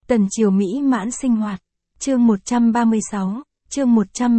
Tần triều mỹ mãn sinh hoạt. Chương 136, chương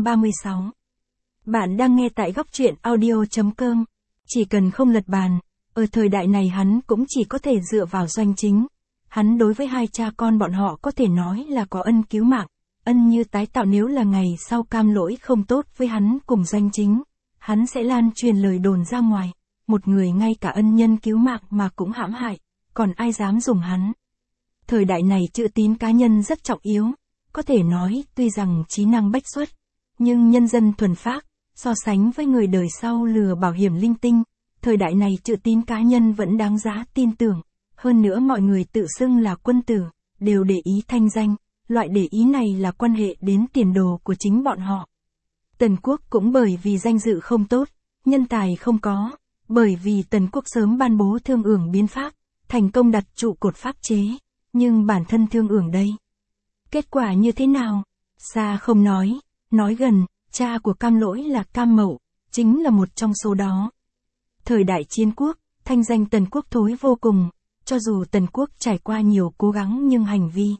136. Bạn đang nghe tại góc truyện audio.com. Chỉ cần không lật bàn, ở thời đại này hắn cũng chỉ có thể dựa vào Doanh Chính. Hắn đối với hai cha con bọn họ có thể nói là có ân cứu mạng, ân như tái tạo. Nếu là ngày sau Cam Lỗi không tốt với hắn cùng Doanh Chính, hắn sẽ lan truyền lời đồn ra ngoài, một người ngay cả ân nhân cứu mạng mà cũng hãm hại, còn ai dám dùng hắn. Thời đại này chữ tín cá nhân rất trọng yếu, có thể nói tuy rằng trí năng bách xuất, nhưng nhân dân thuần phác, so sánh với người đời sau lừa bảo hiểm linh tinh, thời đại này chữ tín cá nhân vẫn đáng giá tin tưởng. Hơn nữa mọi người tự xưng là quân tử, đều để ý thanh danh, loại để ý này là quan hệ đến tiền đồ của chính bọn họ. Tần Quốc cũng bởi vì danh dự không tốt, nhân tài không có, bởi vì Tần Quốc sớm ban bố Thương Ưởng biến pháp, thành công đặt trụ cột pháp chế, nhưng bản thân Thương Ưởng đây. Kết quả như thế nào? Xa không nói gần, cha của Cam Lỗi là Cam Mậu, chính là một trong số đó. Thời đại chiến quốc, thanh danh Tần Quốc thối vô cùng, cho dù Tần Quốc trải qua nhiều cố gắng nhưng hành vi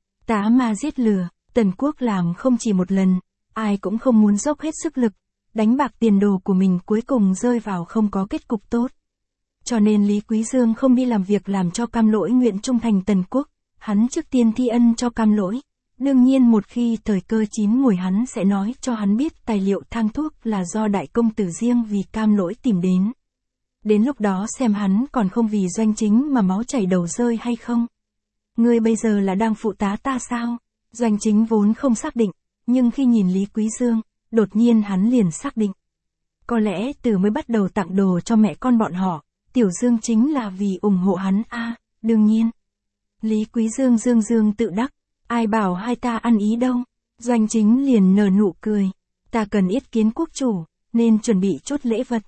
tá ma giết lừa, Tần Quốc làm không chỉ một lần, ai cũng không muốn dốc hết sức lực, đánh bạc tiền đồ của mình cuối cùng rơi vào không có kết cục tốt. Cho nên Lý Quý Dương không đi làm việc làm cho Cam Lỗi nguyện trung thành Tần Quốc, hắn trước tiên thi ân cho Cam Lỗi. Đương nhiên một khi thời cơ chín mùi hắn sẽ nói cho hắn biết tài liệu thang thuốc là do đại công tử riêng vì Cam Lỗi tìm đến. Đến lúc đó xem hắn còn không vì Doanh Chính mà máu chảy đầu rơi hay không. Ngươi bây giờ là đang phụ tá ta sao? Doanh Chính vốn không xác định, nhưng khi nhìn Lý Quý Dương, đột nhiên hắn liền xác định. Có lẽ từ mới bắt đầu tặng đồ cho mẹ con bọn họ, Tiểu Dương chính là vì ủng hộ hắn đương nhiên. Lý Quý Dương dương tự đắc, ai bảo hai ta ăn ý đâu. Doanh Chính liền nở nụ cười, ta cần yết kiến quốc chủ, nên chuẩn bị chút lễ vật.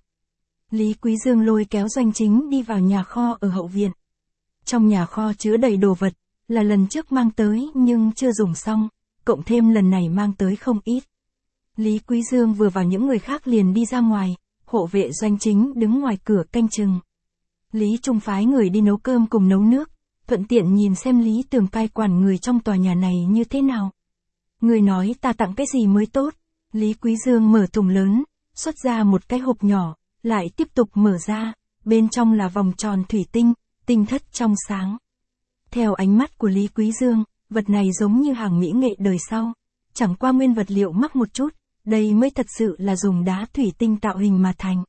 Lý Quý Dương lôi kéo Doanh Chính đi vào nhà kho ở hậu viện. Trong nhà kho chứa đầy đồ vật, là lần trước mang tới nhưng chưa dùng xong, cộng thêm lần này mang tới không ít. Lý Quý Dương vừa vào những người khác liền đi ra ngoài, hộ vệ Doanh Chính đứng ngoài cửa canh chừng. Lý Trung phái người đi nấu cơm cùng nấu nước, thuận tiện nhìn xem Lý Tường cai quản người trong tòa nhà này như thế nào. Người nói ta tặng cái gì mới tốt? Lý Quý Dương mở thùng lớn, xuất ra một cái hộp nhỏ, lại tiếp tục mở ra, bên trong là vòng tròn thủy tinh, tinh thất trong sáng. Theo ánh mắt của Lý Quý Dương, vật này giống như hàng mỹ nghệ đời sau, chẳng qua nguyên vật liệu mắc một chút, đây mới thật sự là dùng đá thủy tinh tạo hình mà thành.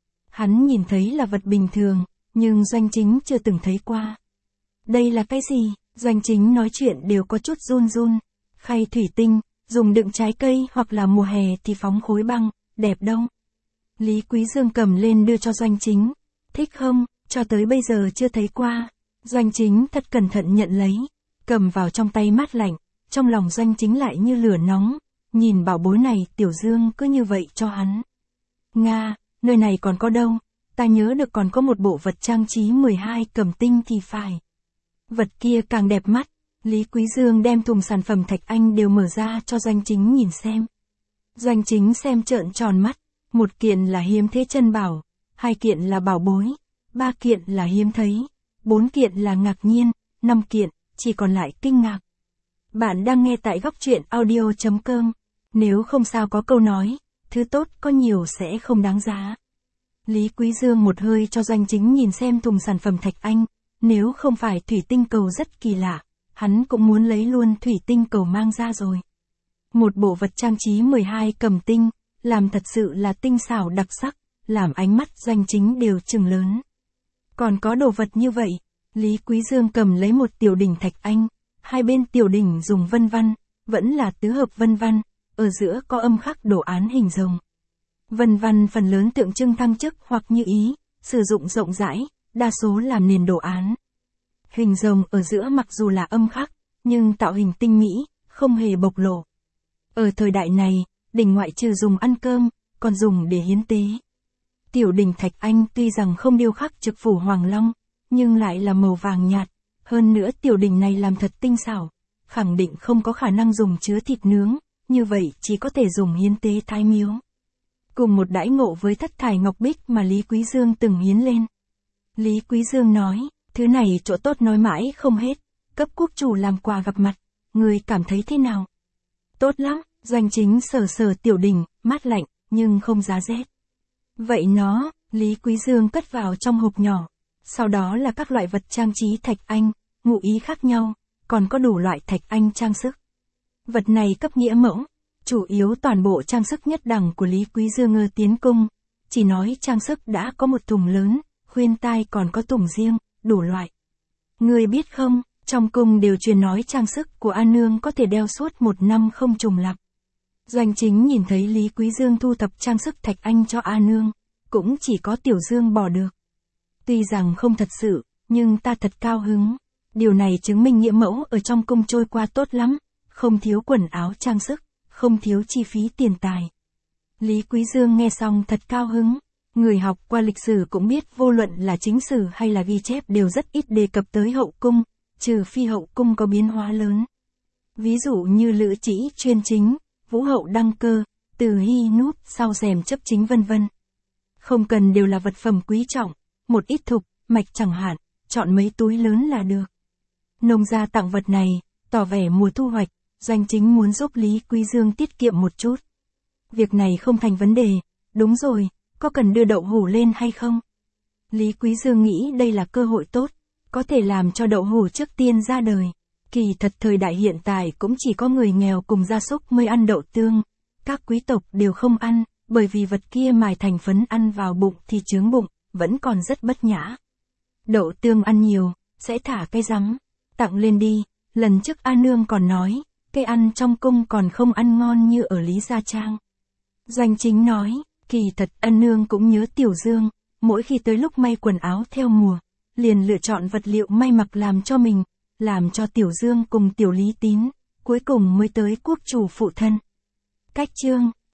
Hắn nhìn thấy là vật bình thường, nhưng Doanh Chính chưa từng thấy qua. Đây là cái gì? Doanh Chính nói chuyện đều có chút run. Khay thủy tinh, dùng đựng trái cây hoặc là mùa hè thì phóng khối băng, đẹp đâu. Lý Quý Dương cầm lên đưa cho Doanh Chính. Thích không? Cho tới bây giờ chưa thấy qua. Doanh Chính thật cẩn thận nhận lấy, cầm vào trong tay mát lạnh, trong lòng Doanh Chính lại như lửa nóng, nhìn bảo bối này Tiểu Dương cứ như vậy cho hắn. Nga, nơi này còn có đâu, ta nhớ được còn có một bộ vật trang trí 12 cầm tinh thì phải. Vật kia càng đẹp mắt, Lý Quý Dương đem thùng sản phẩm thạch anh đều mở ra cho Doanh Chính nhìn xem. Doanh Chính xem trợn tròn mắt, một kiện là hiếm thế chân bảo, hai kiện là bảo bối, ba kiện là hiếm thấy, 4 kiện là ngạc nhiên, 5 kiện, chỉ còn lại kinh ngạc. Bạn đang nghe tại góc truyện audio.com. Nếu không sao có câu nói, thứ tốt có nhiều sẽ không đáng giá. Lý Quý Dương một hơi cho Doanh Chính nhìn xem thùng sản phẩm thạch anh, nếu không phải thủy tinh cầu rất kỳ lạ, hắn cũng muốn lấy luôn thủy tinh cầu mang ra rồi. Một bộ vật trang trí 12 cầm tinh, làm thật sự là tinh xảo đặc sắc, làm ánh mắt Doanh Chính đều trừng lớn. Còn có đồ vật như vậy, Lý Quý Dương cầm lấy một tiểu đỉnh thạch anh, hai bên tiểu đỉnh dùng vân văn, vẫn là tứ hợp vân văn, ở giữa có âm khắc đồ án hình rồng. Vân văn phần lớn tượng trưng thăng chức hoặc như ý, sử dụng rộng rãi, đa số làm nền đồ án. Hình rồng ở giữa mặc dù là âm khắc, nhưng tạo hình tinh mỹ, không hề bộc lộ. Ở thời đại này, đỉnh ngoại trừ dùng ăn cơm, còn dùng để hiến tế. Tiểu đỉnh thạch anh tuy rằng không điêu khắc trực phủ hoàng long, nhưng lại là màu vàng nhạt, hơn nữa tiểu đỉnh này làm thật tinh xảo, khẳng định không có khả năng dùng chứa thịt nướng, như vậy chỉ có thể dùng hiến tế thái miếu. Cùng một đãi ngộ với thất thải ngọc bích mà Lý Quý Dương từng hiến lên. Lý Quý Dương nói, thứ này chỗ tốt nói mãi không hết, cấp quốc chủ làm quà gặp mặt, người cảm thấy thế nào? Tốt lắm, Doanh Chính sờ sờ Tiểu Đình, mát lạnh, nhưng không giá rét. Vậy nó, Lý Quý Dương cất vào trong hộp nhỏ. Sau đó là các loại vật trang trí thạch anh, ngụ ý khác nhau, còn có đủ loại thạch anh trang sức. Vật này cấp nghĩa mẫu, chủ yếu toàn bộ trang sức nhất đẳng của Lý Quý Dương ngơ tiến cung, chỉ nói trang sức đã có một thùng lớn, khuyên tai còn có thùng riêng, đủ loại. Người biết không, trong cung đều truyền nói trang sức của A Nương có thể đeo suốt 1 năm không trùng lặp. Doanh Chính nhìn thấy Lý Quý Dương thu thập trang sức thạch anh cho A Nương, cũng chỉ có Tiểu Dương bỏ được. Tuy rằng không thật sự, nhưng ta thật cao hứng. Điều này chứng minh nghĩa mẫu ở trong cung trôi qua tốt lắm, không thiếu quần áo trang sức, không thiếu chi phí tiền tài. Lý Quý Dương nghe xong thật cao hứng. Người học qua lịch sử cũng biết vô luận là chính sử hay là ghi chép đều rất ít đề cập tới hậu cung, trừ phi hậu cung có biến hóa lớn. Ví dụ như Lữ Trĩ chuyên chính, Vũ hậu đăng cơ, Từ Hy núp sau rèm chấp chính vân vân. Không cần đều là vật phẩm quý trọng, một ít thục, mạch chẳng hạn, chọn mấy túi lớn là được. Nông gia tặng vật này, tỏ vẻ mùa thu hoạch, Doanh Chính muốn giúp Lý Quý Dương tiết kiệm một chút. Việc này không thành vấn đề, đúng rồi, có cần đưa đậu hũ lên hay không? Lý Quý Dương nghĩ đây là cơ hội tốt, có thể làm cho đậu hũ trước tiên ra đời. Kỳ thật thời đại hiện tại cũng chỉ có người nghèo cùng gia súc mới ăn đậu tương, các quý tộc đều không ăn, bởi vì vật kia mài thành phấn ăn vào bụng thì chướng bụng, vẫn còn rất bất nhã. Đậu tương ăn nhiều, sẽ thả cái rắm, tặng lên đi, lần trước A Nương còn nói, cây ăn trong cung còn không ăn ngon như ở Lý Gia Trang. Doanh Chính nói, kỳ thật A Nương cũng nhớ Tiểu Dương, mỗi khi tới lúc may quần áo theo mùa, liền lựa chọn vật liệu may mặc làm cho mình, làm cho Tiểu Dương cùng Tiểu Lý Tín, cuối cùng mới tới quốc chủ phụ thân. Cách chương